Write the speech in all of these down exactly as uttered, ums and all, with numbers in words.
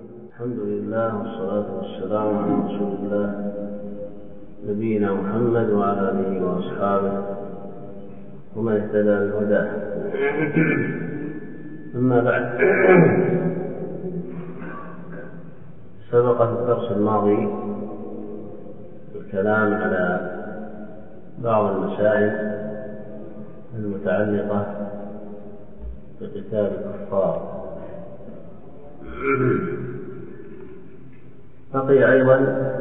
الحمد لله والصلاة والسلام على رسول الله نبينا محمد وعلى آله وأصحابه ومن اهتدى بهداه. أما بعد، سبق في الدرس الماضي الكلام على بعض المسائل المتعلقة بقتال الكفار. بقي أيضا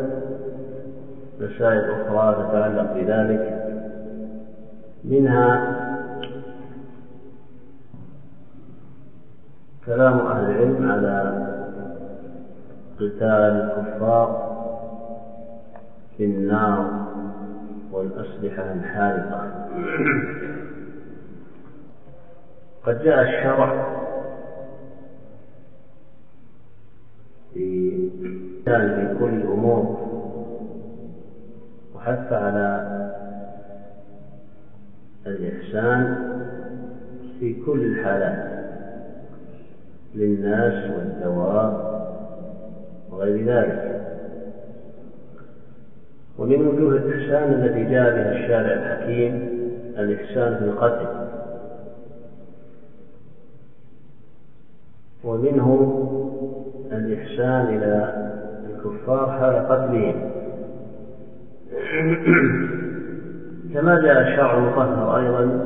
مسائل أخرى تتعلق بذلك، منها كلام أهل العلم على قتال الكفار بالنار والأسلحة الحارقة. قد جاء الشرع في في كل الأمور وحث على الإحسان في كل الحالات للناس والدواب وغير ذلك. ومن وجوه الإحسان التي جاء بها الشارع الحكيم الإحسان في القتل، ومنه الإحسان إلى الكفار حال قتلهم، كما جاء الشرع المطهر أيضا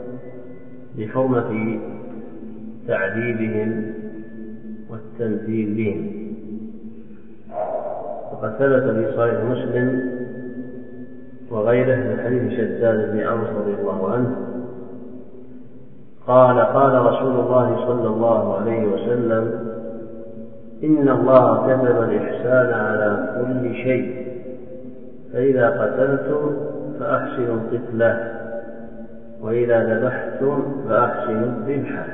بحرمة تعذيبهم والتمثيل بهم. وقد ثبت في صحيح مسلم وغيره من حديث شداد بن أوس رضي الله عنه قال قال رسول الله صلى الله عليه وسلم: إن الله كتب الإحسان على كل شيء، فإذا قتلتم فأحسنوا القتلة، وإذا ذبحتم فأحسنوا الذبحة،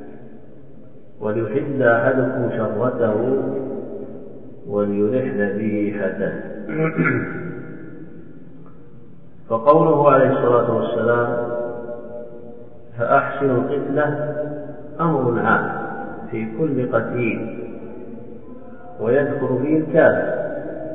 وليحد أحدكم شرته وليرح ذبيحته. فقوله عليه الصلاة والسلام فأحسنوا القتلة أمر عام في كل قتيل، ويذكر فيه الكافر.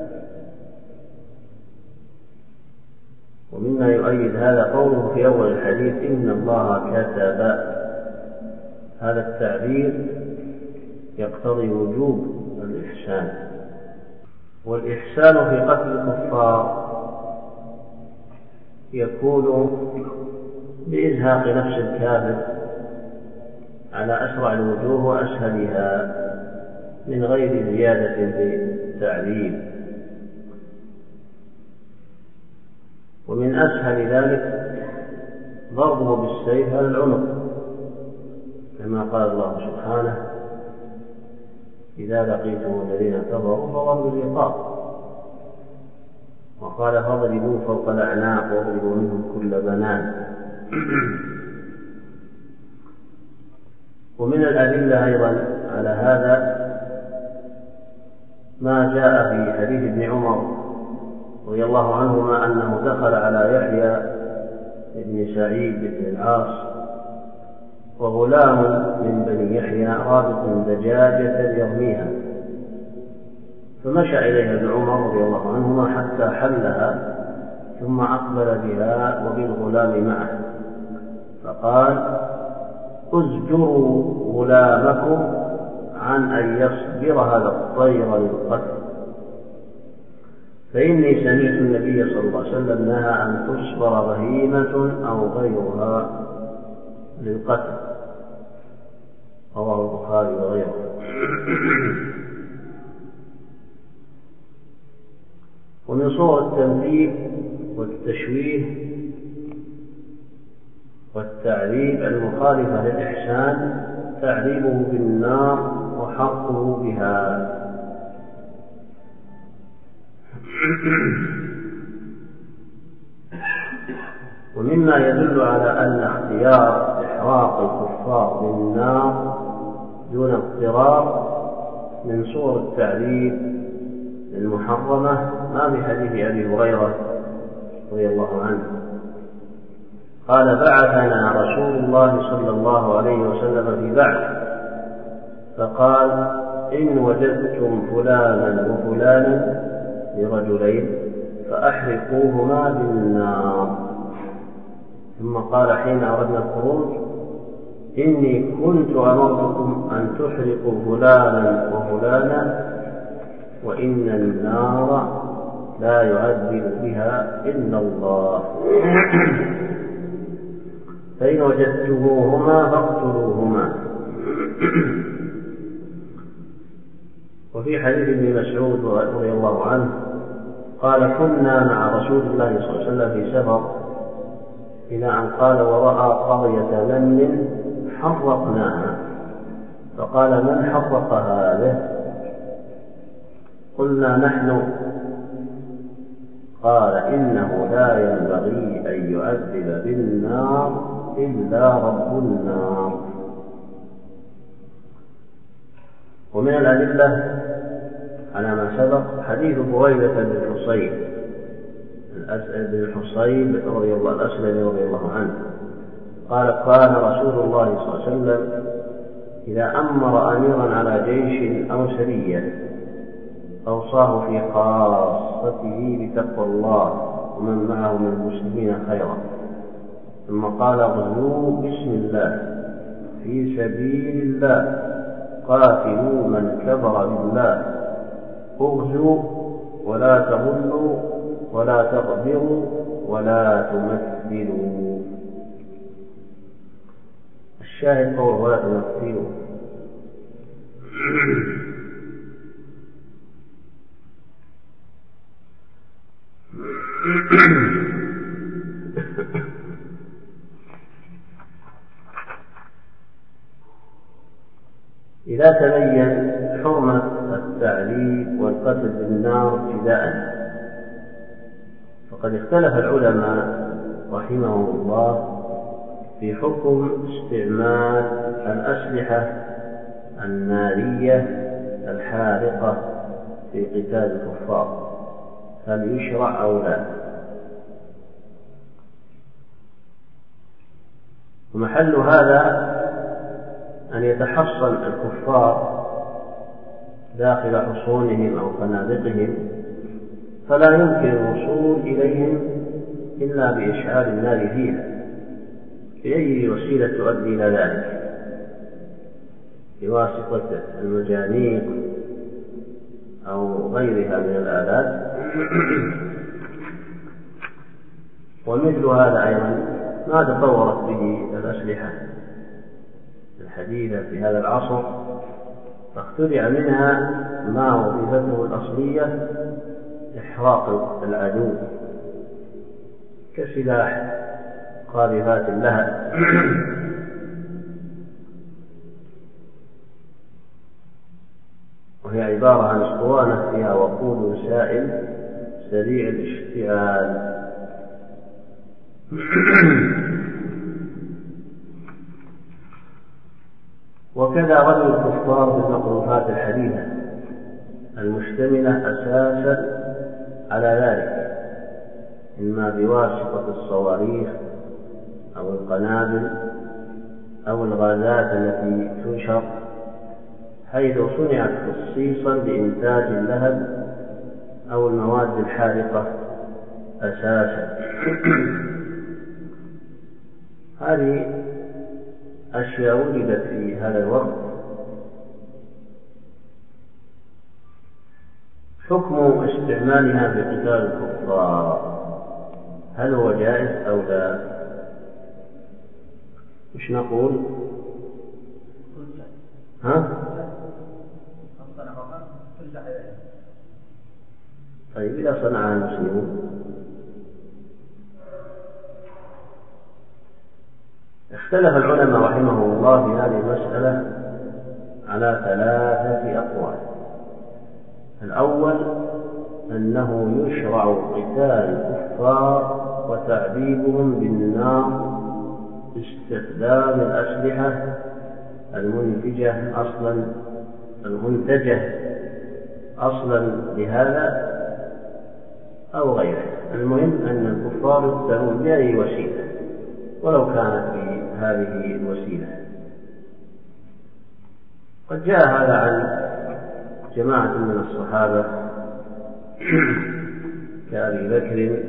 ومما يؤيد هذا قوله في أول الحديث: إن الله كتب. هذا التعبير يقتضي وجوب الإحسان. والإحسان في قتل الكفار يكون بإزهاق نفس الكافر على أسرع الوجوه وأسهلها من غير زيادة في التعذيب. ومن أسهل ذلك ضربه بالسيف على العنق، كما قال الله سبحانه: إذا لقيتم الذين كفروا فضربوا الرقاب. وقال: فاضربوا فوق الأعناق واضربوا منهم كل بنان. ومن الأدلة أيضا على هذا ما جاء في حديث ابن عمر رضي الله عنهما أنه دخل على يحيى بن سعيد بن العاص وغلام من بني يحيى رابط دجاجة يرميها، فمشى إليها ابن عمر رضي الله عنهما حتى حلها، ثم أقبل بها وبالغلام معه، فقال: أزجروا غلامكم عن أن يصبر هذا الطير للقتل، فإني سمعت النبي صلى الله عليه وسلم نهى أن تصبر بهيمة أو غيرها للقتل. رواه البخاري وغيره. ومن صور التمثيل والتشويه والتعذيب المخالفة للإحسان تعذيبه بالنار وحرقه بها. ومما يدل على أن اختيار إحراق الكفار بالنار دون اضطرار من صور التعذيب المحرمة ما في حديث أبي هريرة رضي الله عنه قال: بعثنا رسول الله صلى الله عليه وسلم في بعث، فقال: إن وجدتم فلانا وفلانا لرجلين فأحرقوهما بالنار. ثم قال حين أردنا الخروج إني كنت أمرتكم أن تحرقوا فلانا وفلانا وإن النار لا يعذب بها إلا الله، فإن وجدتموهما فاقتلوهما. وفي حديث ابن مسعود رضي الله عنه قال كنا مع رسول الله صلى الله عليه وسلم في سفر إلى أن قال ورأى قرية نمل حرقناها، فقال من حرق هذه؟ قلنا نحن. قال إنه لا ينبغي أن يعذب بالنار إلا رب النار. ومن الأدلة على ما سبق حديث بريدة بن الحصيب بن الحصيب رضي الله الأسلمي رضي الله عنه قال كان رسول الله صلى الله عليه وسلم إذا أمر أميرا على جيش أو سرية أوصاه في خاصته بتقوى الله ومن معه من المسلمين خيرا، ثم قال اغزوا بسم الله في سبيل الله قاتلوا من كفر بالله، اغزوا ولا تغلوا ولا تغدروا ولا تمثلوا. الشاهد قول ولا تمثلوا. إذا تبين حرمة التعذيب والقتل بالنار ابتداء فقد اختلف العلماء رحمهم الله في حكم استعمال الأسلحة النارية الحارقة في قتال الكفار، هل يشرع أو لا؟ ومحل هذا أن يتحصن الكفار داخل حصونهم أو خنادقهم فلا يمكن الوصول إليهم إلا بإشعال النار فيها بأي وسيلة تؤدي إلى ذلك، بواسطة المجانيق أو غيرها من الآلات. ومثل هذا أيضا ما تطورت به الأسلحة الحديثة في هذا العصر، فاخترع منها ما وظيفته الأصلية إحراق العدو كسلاح قاذفات اللهب. وهي عبارة عن اسطوانة فيها وقود سائل سريع الاشتعال. وكذا رمي الكفار بالمقذوفات الحديثة المشتملة أساسا على ذلك، إما بواسطة الصواريخ أو القنابل أو الغازات التي تنشر، حيث صنعت خصيصا لإنتاج اللهب أو المواد الحارقة أساسا. هذه أشياء وجدت في هذا الوقت. حكم استعمالها في قتال الكفار هل هو جائز أو لا؟ مش نقول ها؟ طيب إذا صنعها المسلمون اختلف العلماء رحمهم الله في هذه المسألة على ثلاثة أقوال. الأول أنه يشرع قتال الكفار وتعذيبهم بالنار باستخدام الأسلحة المنتجة أصلا المنتجة أصلا لهذا أو غيره، المهم أن الكفار يقتلون بأي وسيلة ولو كانت بهذه الوسيلة. قد جاء هذا عن جماعة من الصحابة كأبي بكر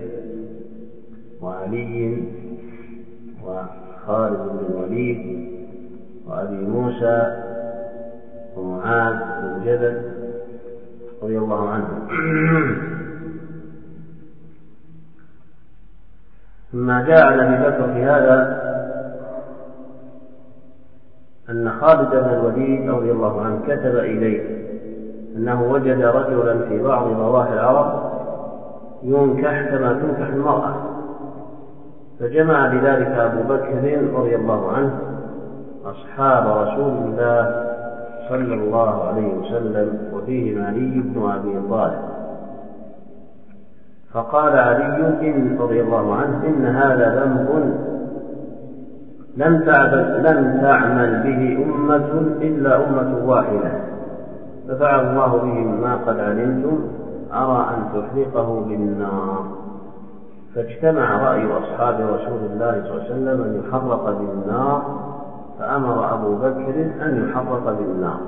وعلي وخالد بن الوليد وأبي موسى ومعاذ بن جبل رضي الله عنهم. ثم جاء عن أبي بكر في هذا أن خالد بن الوليد رضي الله عنه كتب إليه أنه وجد رجلا في بعض ضواحي العرب ينكح كما تنكح المرأة، فجمع بذلك أبو بكر رضي الله عنه أصحاب رسول الله صلى الله عليه وسلم وفيهم علي بن أبي طالب، فقال علي رضي الله عنه إن هذا ذنب لم تعمل, لم تعمل به أمة إلا أمة واحدة، ففعل الله بهم ما قد علمتم، أرى أن تحرقه بالنار. فاجتمع رأي أصحاب رسول الله صلى الله عليه وسلم أن يحرق بالنار، فأمر أبو بكر أن يحرق بالنار.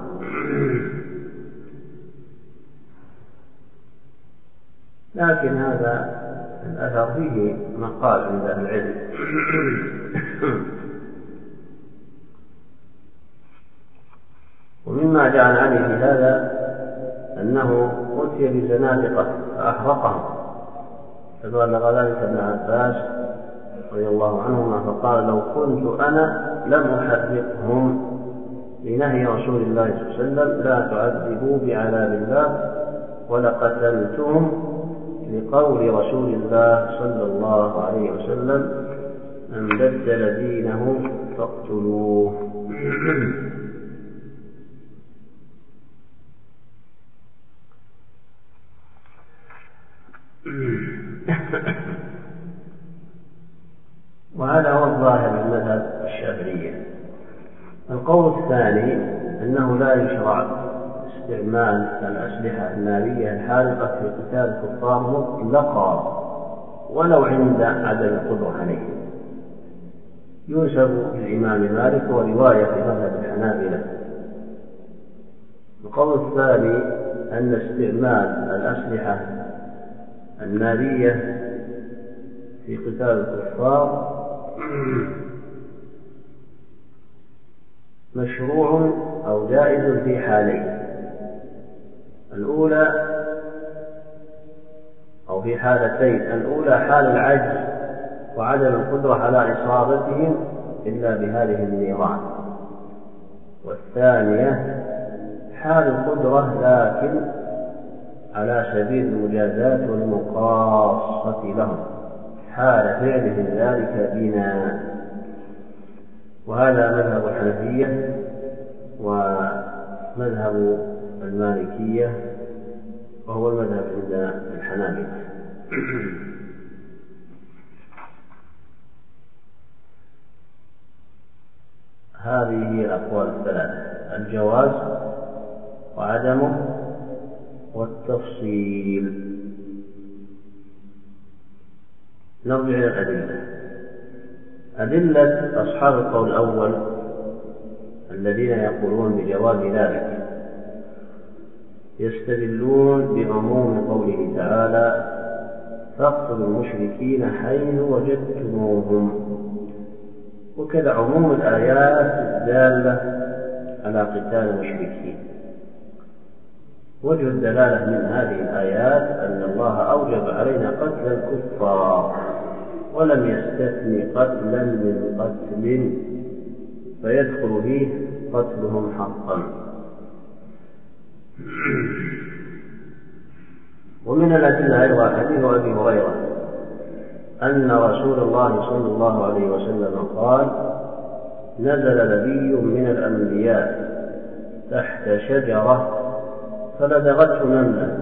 لكن هذا الأثر فيه مقال عند أهل العلم. ومما جعل عليه في هذا أنه أتي بزنادقة فأحرقهم، فبلغ ذلك ابن عباس رضي الله عنهما فقال لو كنت أنا لم أحرقهم لنهي رسول الله صلى الله عليه وسلم لا تعذبوا بعذاب الله، ولقتلتهم لقول رسول الله صلى الله عليه وسلم من بدل دينه فاقتلوه. وهذا هو الظاهر من مذهب الشافعية. القول الثاني أنه لا يشرع استعمال الأسلحة النارية الحارقة في قتال الكفار مطلقا ولو عند عدم القدرة عليه. ينسب للإمام مالك ورواية في مذهب الحنابلة. القول الثاني أن استعمال الأسلحة النارية في قتال الكفار مشروع أو جائز في حالين. الأولى أو في حالتين: الأولى حال العجز وعدم القدرة على إصابتهم إلا بهذه النيران، والثانية حال القدرة لكن على سبيل المجازاة والمقاصة لهم حال فعلهم ذلك بنا. وهذا مذهب الحنفية ومذهب المالكية، وهو المذهب عند الحنابلة. هذه هي الأقوال الثلاثة: الجواز وعدمه والتفصيل. نرجع إلى الأدلة. أدلة أصحاب القول الأول الذين يقولون بجواز ذلك يستدلون بعموم قوله تعالى: فاقتلوا المشركين حيث وجدتموهم، وكذا عموم الآيات الدالة على قتال المشركين. وجه الدلالة من هذه الآيات أن الله أوجب علينا قتل الكفار ولم يستثن قتلا من قتل، فيدخل فيه قتلهم حقا. ومن الأدلة أيضا حديث أبي هريرة أن رسول الله صلى الله عليه وسلم قال: نزل نبي من الأنبياء تحت شجرة فلدغته نملة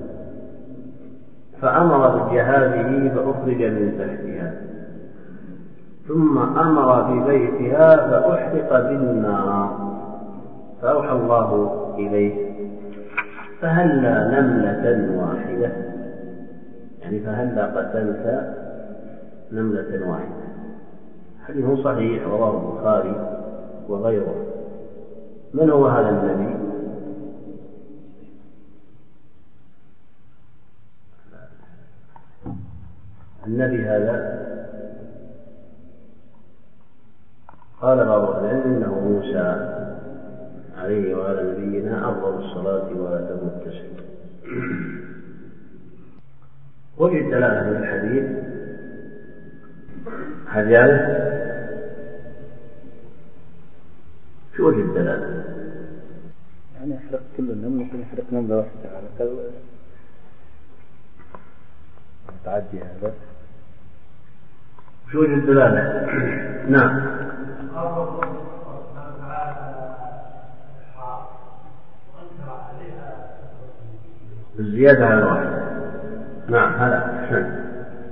فأمر بجهازه فأخرج من تحتها، ثم أمر ببيتها فأحرق بالنار، فأوحى الله إليه: فهلا نملة واحدة، يعني فهلا قتلت نملة واحدة. حديث صحيح رواه البخاري وغيره. من هو هذا النبي؟ النبي هذا؟ قال بعض العلم إنه موسى عليه وعلى نبينا أفضل الصلاة وأتم التسليم. وجه الدلالة من الحديث حجاله شو وجه الدلالة؟ يعني يحرق كل النمل ممكن يحرق نملة واحدة على كل تعدي هذا. شو وجه الدلالة؟ نعم. الزيادة على الواحد. نعم هذا أحسن.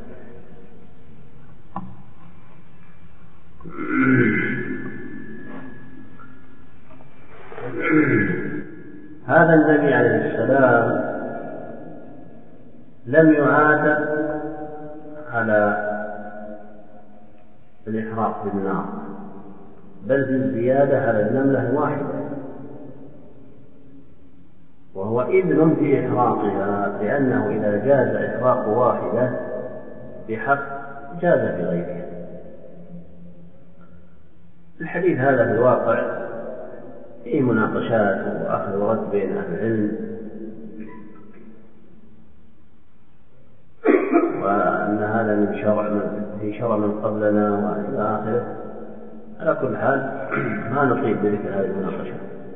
هذا النبي عليه السلام لم يعاتب على الإحراق بالنار، بل في الزيادة على النملة الواحدة، وهو إذن في إحراقها، لأنه إذا جاز إحراق واحدة بحق جاز في غيرها. الحديث هذا في الواقع فيه مناقشات وأخذ ورد بين أهل العلم، وأن هذا من شرع من في شرع من قبلنا وإلى آخره. على كل حال ما نطيب بذكر هذه المناقشة.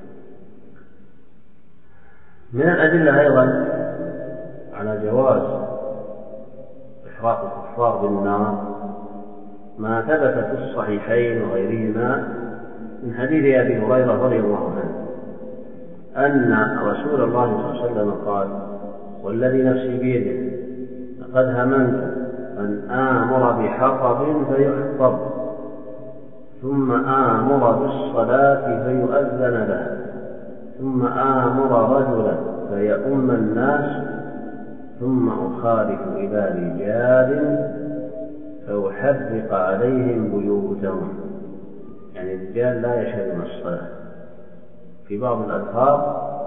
من الأدلة أيضا على جواز إحراق الكفار بالنار ما ثبت في الصحيحين وغيرهما من حديث أبي هريرة رضي الله عنه أن رسول الله صلى الله عليه وسلم قال: والذي نفسي بيده لقد هممت أن آمر بحطب فيحطب ثم آمر بالصلاة فيؤذن لها ثم آمر رجلا فيؤم الناس ثم أخالف إلى رجال فأحرق عليهم بيوتهم. يعني الرجال لا يشهدون الصلاة. في بعض الألفاظ: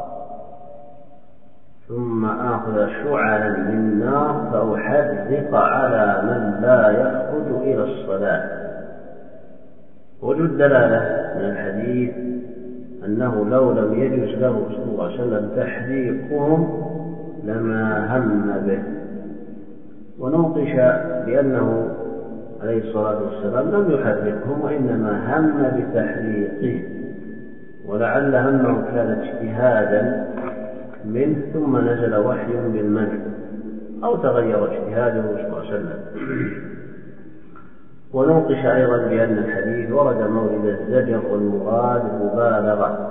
ثم آخذ شعلا من نار فأحرق على من لا يخرج إلى الصلاة. وجد دلالة من الحديث أنه لو لم يجوز له صلى الله عليه وسلم تحريقهم لما هم به، ونوقش بأنه عليه الصلاة والسلام لم يحرقهم وإنما هم بتحريقه، ولعل همه كان اجتهادا منه ثم نزل وحي بالمنع أو تغير اجتهاده صلى الله عليه وسلم. ونوقش أيضا بأن الحديث ورد مورد الزجر والمراد مبالغة.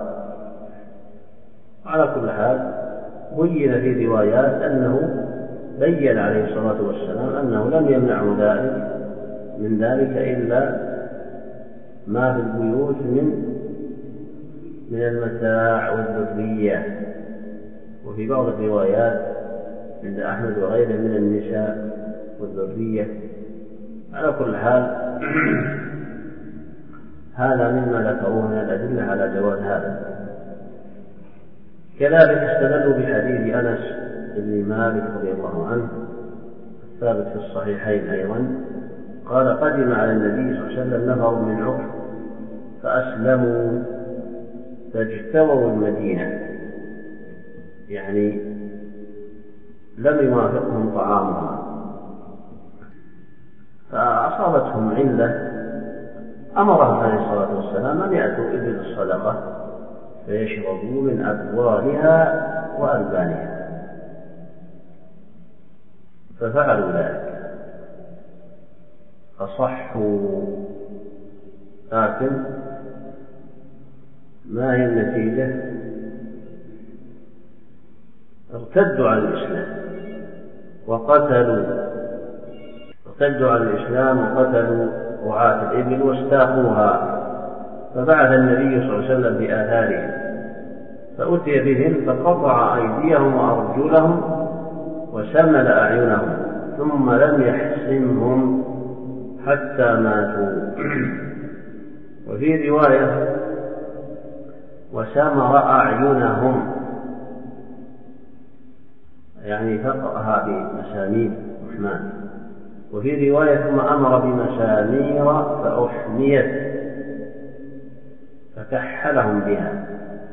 على كل حال بين في روايات أنه بين عليه الصلاة والسلام أنه لم يمنع ذلك من ذلك إلا ما في البيوت من من المتاع والذرية، وفي بعض الروايات عند أحمد وغيره من النساء والذرية. على كل حال هذا مما ذكروه من الأدلة على جواز هذا. كذلك استدلوا بحديث أنس بن مالك رضي الله عنه الثابت في الصحيحين أيضا قال: قدم على النبي صلى الله عليه وسلم نفر من عقر فأسلموا فاجتووا المدينة، يعني لم يوافقهم طعامها، فأصابتهم علة أمرهم عليه الصلاة والسلام أن يأتوا إبل الصدقة فيشربوا من أبوالها وألبانها، ففعلوا ذلك فصحوا. لكن ما هي النتيجة؟ ارتدوا عن الإسلام وقتلوا ارتدوا عن الإسلام وقتلوا رعاة الإبل واستاقوها، فبعث النبي صلى الله عليه وسلم بآثارهم فأتي بهم فقطع أيديهم وأرجلهم وسمل أعينهم ثم لم يحسمهم حتى ماتوا. وفي رواية: وسمر أعينهم، يعني فقأها بمسامير الرحمن وفي رواية ثم أمر بمسامير فأحميت فكحلهم بها.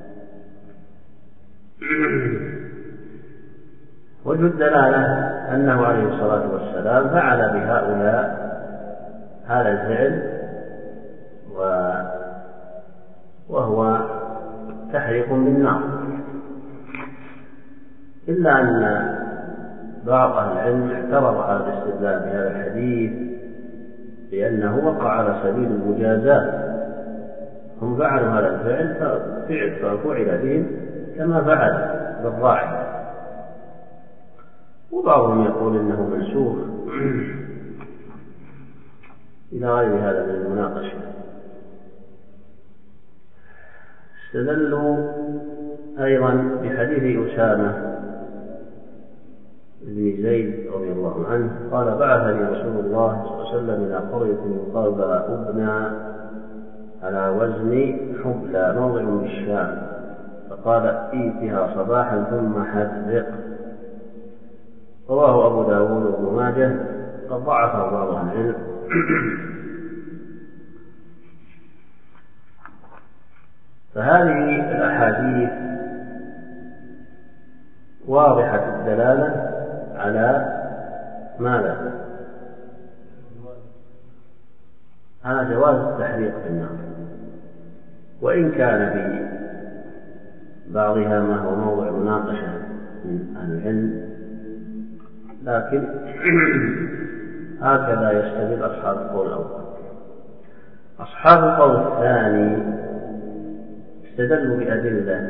وجه الدلالة أنه عليه الصلاة والسلام فعل بهؤلاء هذا الفعل وهو تحريق بالنار، إلا أن بعض أهل العلم اعترض على الاستدلال بهذا الحديث لأنه وقع على سبيل المجازات، هم فعلوا هذا الفعل ففعل بهم كما فعل بالراعي، وبعضهم يقول إنه منسوخ إلى غير هذا من المناقشة. استدلوا أيضا بحديث أسامة بن زيد رضي الله عنه قال بعثني رسول الله صلى الله عليه وسلم إلى قرية يقال لها أبنى على وزن حبلى موضع بالشام، فقال ائتها صباحا ثم حرق. رواه أبو داود وابن ماجه، قد ضعفه بعض العلم. فهذه الأحاديث واضحة الدلالة على ماذا؟ على جواز التحريق في النار، وإن كان في بعضها ما هو موضع مناقشة من أهل العلم، لكن هكذا يستدل أصحاب القول الأول. أصحاب القول الثاني استدلوا بأدلة،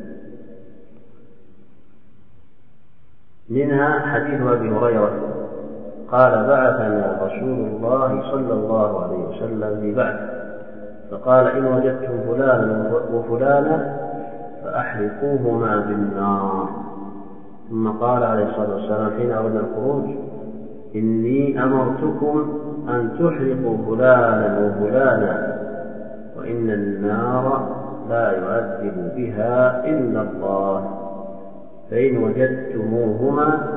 منها حديث أبي هريرة قال بعثنا رسول الله صلى الله عليه وسلم في بعث فقال إن وجدتم فلانا وفلانا فأحرقوهما بالنار، ثم قال عليه الصلاة والسلام حين أردنا الخروج إني أمرتكم أن تحرقوا فلانا وفلانا وإن النار لا يعذب بها إلا الله، فإن وجدتموهما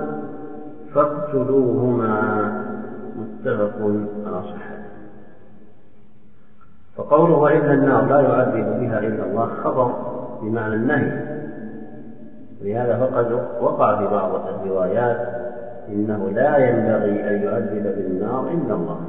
فاقتلوهما. متفق على صحته. فقوله وإن النار لا يعذب بها إلا الله خبر بمعنى النهي، ولهذا فقد وقع في بعض الروايات إنه لا ينبغي أن يعذب بالنار إلا الله.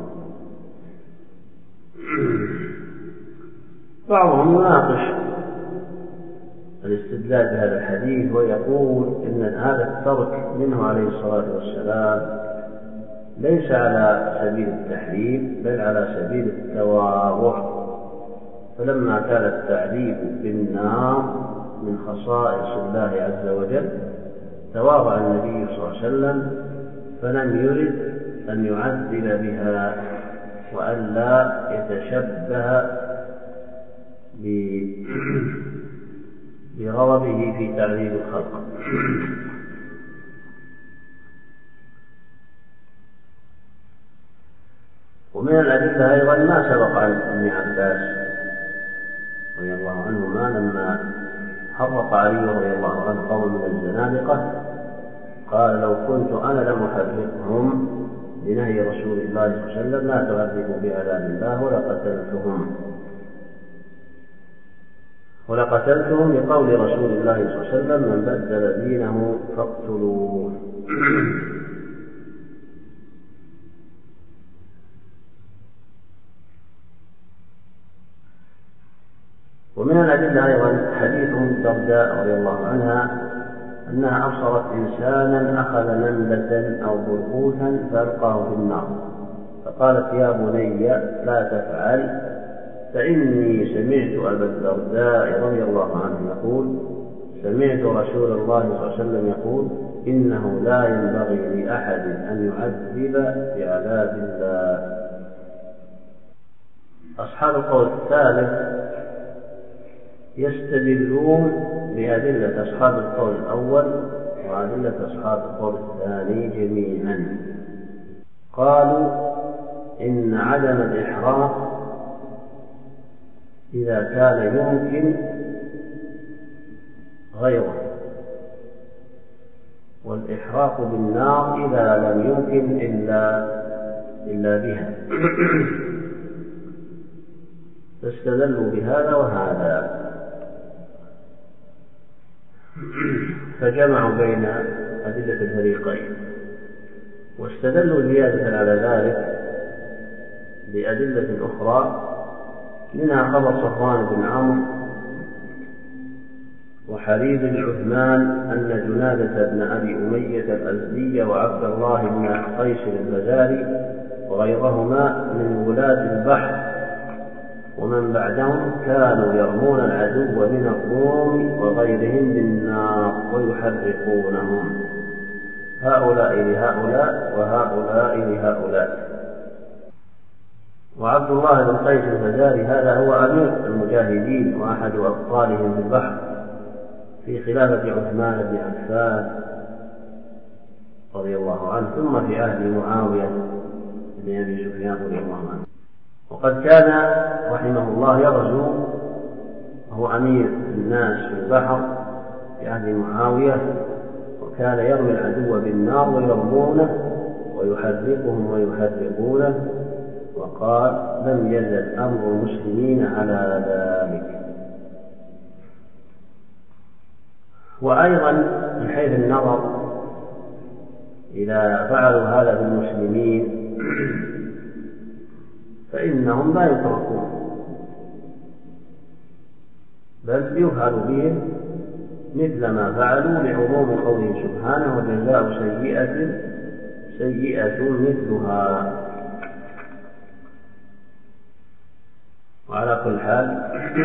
بعضهم يناقش الاستدلال بهذا الحديث ويقول إن هذا الترك منه عليه الصلاة والسلام ليس على سبيل التحريم بل على سبيل التواضع، فلما كان التعذيب بالنار من خصائص الله عز وجل تواضع النبي صلى الله عليه وسلم فلم يرد أن يعذب بها وألا يتشبه بغضبه في تعذيب الخلق. ومن الأدلة أيضا ما سبق عن ابن عباس رضي الله عنهما لما حرق علي رضي الله عنه قوم من الزنادقة قال لو كنت أنا لم أحرقهم لنهي رسول الله صلى الله عليه وسلم لا تعذبوا بعذاب الله ولقتلتهم ولقتلتهم لقول رسول الله صلى الله عليه وسلم من بدل دينه فاقتلوه. ومن الأدلة أيضا حديث الدرداء رضي الله عنها أنها أبصرت إنسانا أخذ نملة أو برغوثا فألقاه في النار فقالت يا بني لا تفعل فإني سمعت أبا الدرداء رضي الله عنه يقول سمعت رسول الله صلى الله عليه وسلم يقول إنه لا ينبغي لأحد أن يعذب بعذاب الله. أصحاب القول الثالث يستدلون بأدلة أصحاب القول الأول وأدلة أصحاب القول الثاني جميعا. قالوا إن عدم الإحراق إذا كان يمكن غيره، والإحراق بالنار إذا لم يمكن إلا إلا بها. فاستدلوا بهذا وهذا، فجمعوا بين أدلة الفريقين، واستدلوا زيادة على ذلك بأدلة أخرى، منها خبر صفوان بن عمرو وحريز العثمان أن جنادة بن أبي أمية الأزدي وعبد الله بن قيس الفزاري وغيرهما من ولاة البحر ومن بعدهم كانوا يرمون العدو من الروم وغيرهم بالنار ويحرقونهم، هؤلاء لهؤلاء وهؤلاء لهؤلاء. وعبد الله بن قيس الفزاري هذا هو أمير المجاهدين وأحد أبطالهم في البحر في خلافة عثمان بن عفان رضي الله عنه، ثم في عهد معاوية بن أبي سفيان رضي الله عنه. وقد كان رحمه الله يغزو وهو أمير الناس في البحر في عهد معاوية، وكان يرمي العدو بالنار ويرمونه ويحرقهم ويحرقونه، وقال لم يزل أمر المسلمين على ذلك. وأيضا من حيث النظر إذا فعلوا هذا بالمسلمين فإنهم لا يتركون، بل يفعل بهم مثل ما فعلوا لعموم قوله سبحانه وجزاء سيئة سيئة مثلها. وعلى كل حال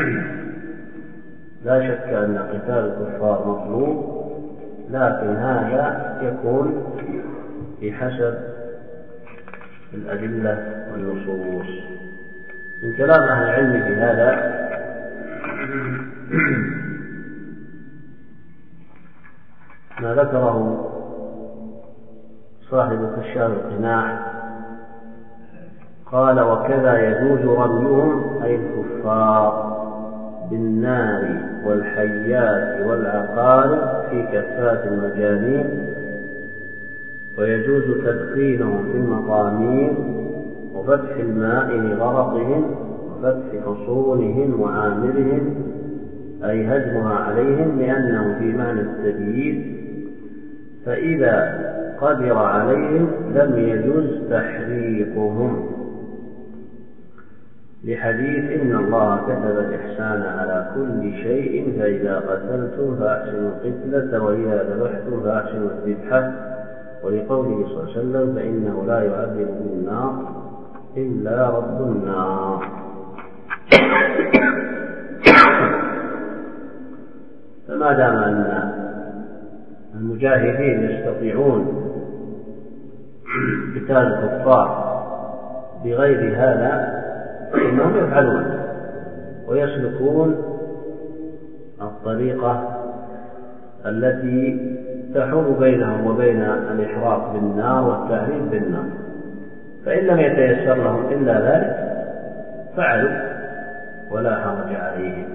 لا شك أن قتال الكفار مطلوب، لكن هذا يكون بحسب الأدلة والنصوص. من كلام أهل العلم في هذا ما ذكره صاحب كشاف القناع، قال وكذا يجوز رميهم أي الكفار بالنار والحيات والعقارب في كفات المجانين، ويجوز تدخينهم في المطامير وفتح الماء لغرقهم وفتح حصونهم وعامرهم أي هجمها عليهم لأنه في معنى التبييت، فإذا قدر عليهم لم يجوز تحريقهم، لحديث إن الله كتب الإحسان على كل شيء فإذا قتلتم فأحسنوا القتلة وإذا ذبحتم فأحسنوا الذبحة، ولقوله صلى الله عليه وسلم فإنه لا يعذب بالنار إلا رب النار. فما دام أن المجاهدين يستطيعون قتال الكفار بغير هذا فإنهم يفعلون ويسلكون الطريقة التي تحول بينهم وبين الإحراق بالنار والتعذيب بالنار، فإن لم يتيسر لهم إلا ذلك فعلوا ولا حرج عليهم.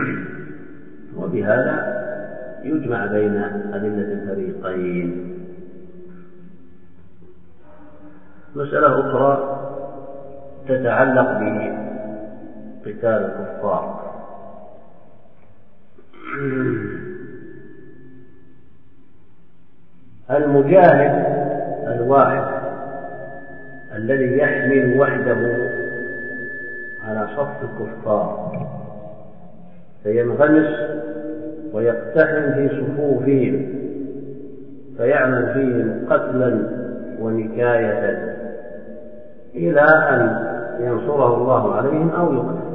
وبهذا يجمع بين أدلة الفريقين. مسألة أخرى تتعلق بقتال الكفار. المجاهد الواحد الذي يحمل وحده على صف الكفار فينغمس ويقتحم في صفوفهم فيعمل فيهم قتلا ونكاية إلى أن ينصره الله عليهم أو يقتل،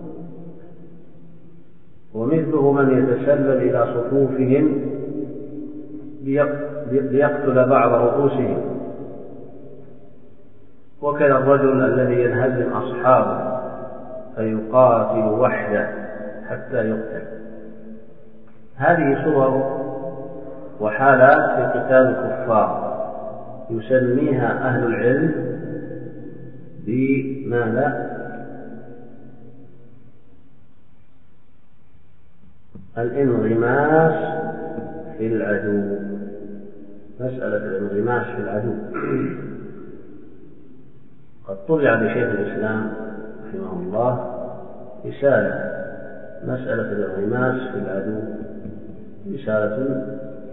ومثله من يتسلل إلى صفوفهم ليقتل بعض رؤوسهم، وكذا الرجل الذي ينهزم أصحابه فيقاتل وحده حتى يقتل. هذه صور وحالات في قتال الكفار يسميها أهل العلم بماذا؟ الانغماس في العدو. مسألة الانغماس في العدو قد طبع بشيخ الإسلام رحمه الله رسالة مسألة الانغماس في العدو، رسالة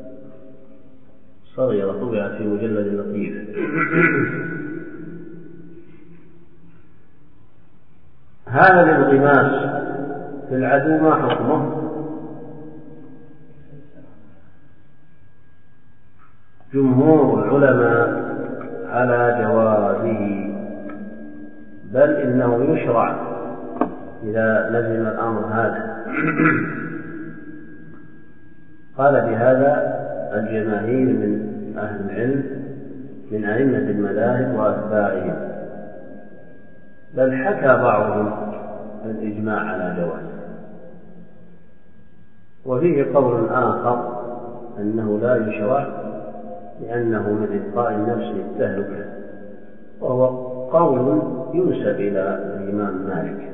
صغيرة طبعت في مجلد لطيف. هذا الانغماس في العدو ما حكمه؟ جمهور العلماء على جوازه، بل إنه يشرع إذا لزم الأمر هذا. قال بهذا الجماهير من أهل العلم من أئمة المذاهب وأتباعهم، بل حكى بعضهم الإجماع على جوازه. وفيه قول آخر أنه لا يشرع لأنه من إبقاء النفس للتهلكة، وهو قول ينسب إلى الإمام مالك.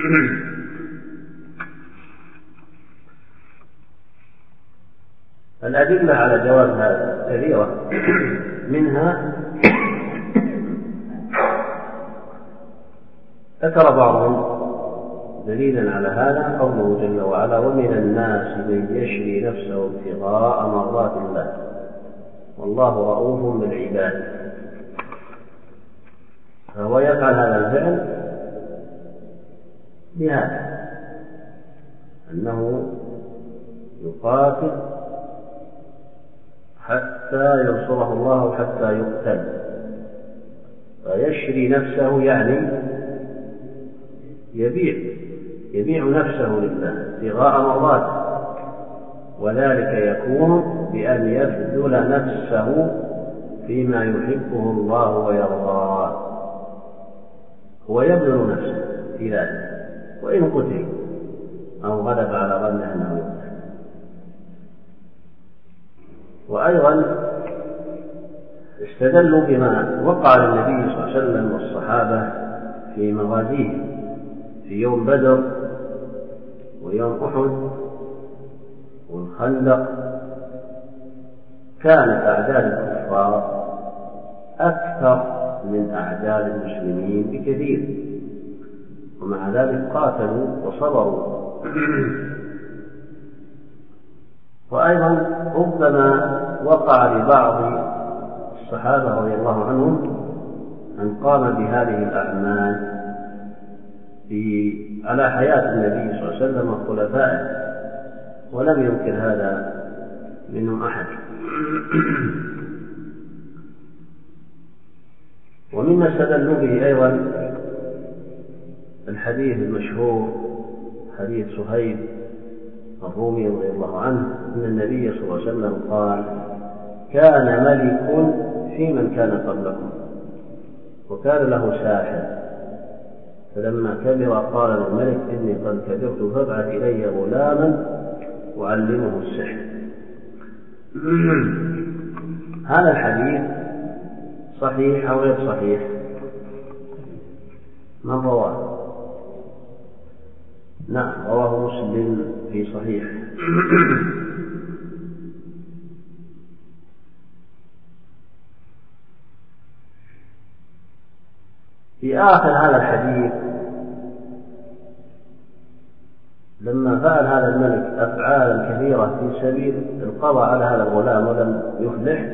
الأدلة على جواز هذا كثيرة، منها ذكر بعضهم دليلا على هذا قوله جل وعلا: ومن الناس من يشري نفسه ابتغاء مرضات الله والله رؤوف بالعباد. فهو يفعل هذا الفعل بهذا أنه يقاتل حتى ينصره الله حتى يقتل، فيشري نفسه يعني يبيع يبيع نفسه لله ابتغاء مرضاته، وذلك يكون بأن يبذل نفسه فيما يحبه الله ويرضاه. هو يبذل نفسه في ذلك، وإن قتل أو غلب على ظنه أنه يقتل. وأيضا استدلوا بما وقع للنبي صلى الله عليه وسلم والصحابة في مغازيه في يوم بدر ويوم أحد والخندق. كانت أعداد الكفار أكثر من أعداد المسلمين بكثير، ومع ذلك قاتلوا وصبروا. وأيضا ربما وقع لبعض الصحابة رضي الله عنهم أن قام بهذه الأعمال على حياة النبي صلى الله عليه وسلم وخلفائه، ولم ينكر هذا منهم أحد. ومما استدلوا به أيضا الحديث المشهور حديث صهيب الرومي رضي الله عنه أن النبي صلى الله عليه وسلم قال: كان ملك في من كان قبلكم وكان له ساحر، فلما كبر قال للملك: إني قد كبرت فابعث إلي غلاما أعلمه السحر. هذا الحديث صحيح أو غير صحيح؟ من رواه؟ نعم، رواه مسلم في صحيح. في آخر هذا الحديث لما فعل هذا الملك أفعالا كثيرة في سبيل القضاء على هذا الغلام ولم يفلح،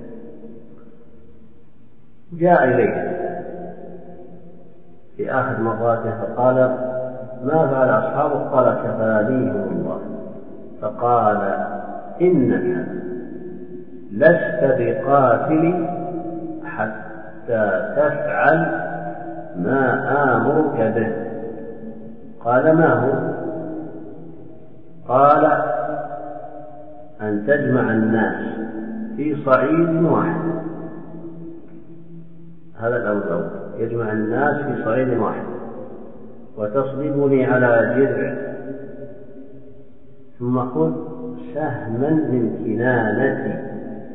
جاء إليه في آخر مراته فقال: ما فعل أصحابه؟ قال: كفانيهم الله. فقال: إنك لست بقاتل حتى تفعل ما آمرك به. قال: ما هو؟ قال: أن تجمع الناس في صعيد واحد. هذا الأول، يجمع الناس في صعيد واحد، وتصلبني على جذع، ثم قل سهما من كنانتي،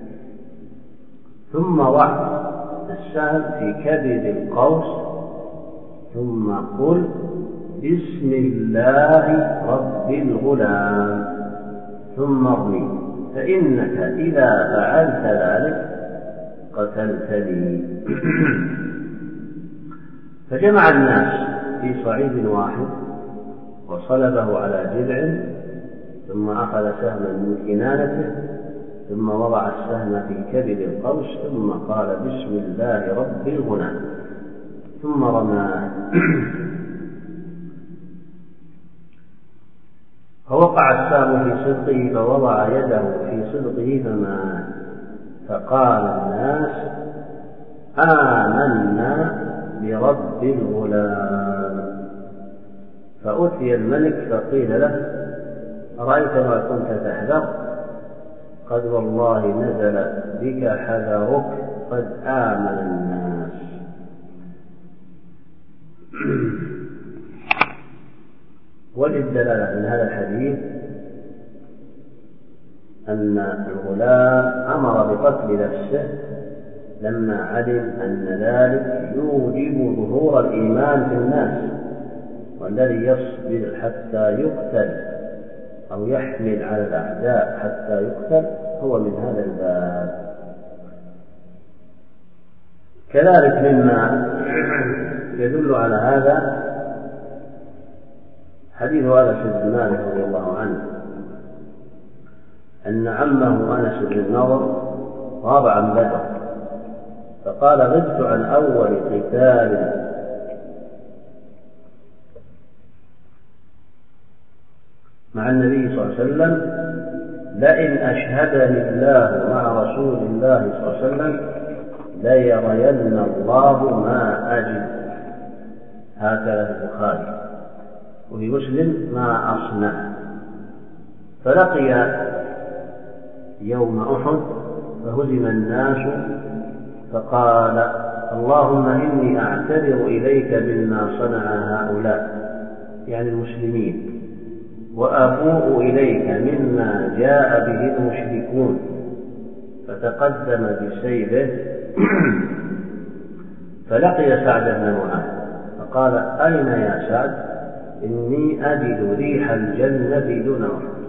ثم ضع السهم في كبد القوس، ثم قل بسم الله رب الغلام، ثم ارمي، فإنك إذا فعلت ذلك قتلتني. فجمع الناس في صعيد واحد وصلبه على جذع، ثم أخذ سهما من كنانته، ثم وضع السهم في كبد القوس، ثم قال بسم الله رب الغنم، ثم رماه. فوقع السهم في صدقه، فوضع يده في صدقه فمات. فقال الناس آمنا برب الغلام. فأتي الملك فقيل له أرأيت ما كنت تحذر؟ قد والله نزل بك حذرك، قد آمن الناس. وللدلالة من هذا الحديث أن الغلام أمر بقتل نفسه لما علم أن ذلك يوجب ظهور الإيمان في الناس، والذي يصبر حتى يقتل أو يحمل على الأعداء حتى يقتل هو من هذا الباب. كذلك مما يدل على هذا حديث أنس بن مالك رضي الله عنه أن عمه أنس بن النضر غاب عن بدر، فقال غبت عن أول قتال مع النبي صلى الله عليه وسلم، لئن أشهدني الله مع رسول الله صلى الله عليه وسلم ليرين الله ما أجد. هكذا البخاري. وفي مسلم ما أصنع. فلقي يوم أحد فهزم الناس، فقال اللهم إني أعتذر إليك مما صنع هؤلاء، يعني المسلمين، وأبوء إليك مما جاء به المشركون. فتقدم بسيفه فلقي سعد بن معاذ فقال أين يا سعد؟ إني أجد ريح الجنة دون أحد.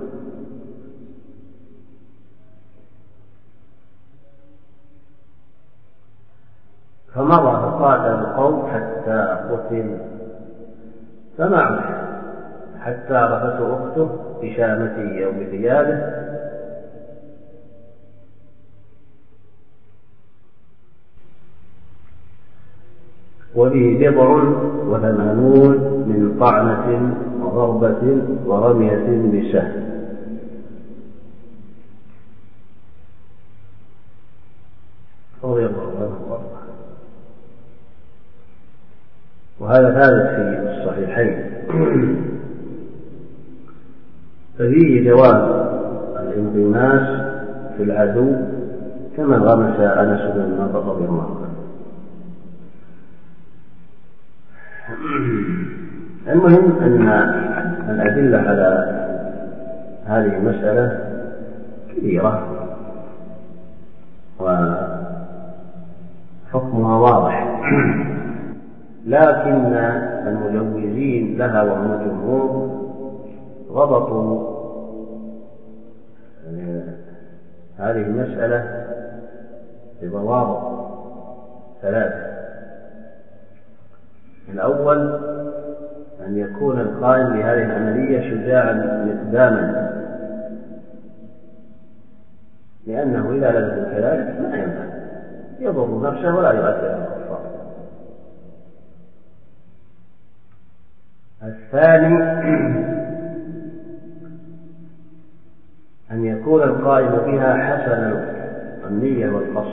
فمضى فقاتل القوم حتى قتل، فما عرف حتى عرفته أخته بشامته أو بثيابه، وبه بضع وثمانون من طعنة وضربة ورمية بسهم. رضي الله عنه وارضاه. وهذا ثابت في الصحيحين. ففيه جواز الانغماس في العدو كما انغمس أنس بن النضر رضي الله عنه. المهم أن الأدلة على هذه المسألة كثيرة وحكمها واضح، لكن المجوزين لها وهم الجمهور ربطوا هذه المسألة بضوابط ثلاثة. الأول أن يكون القائم بهذه العملية شجاعا مقداما، لأنه إذا لم يكن كذلك ما ينفع، يضر نفسه ولا يؤثر على الكفار. الثاني أن يكون القائم بها حسن النية والقصد،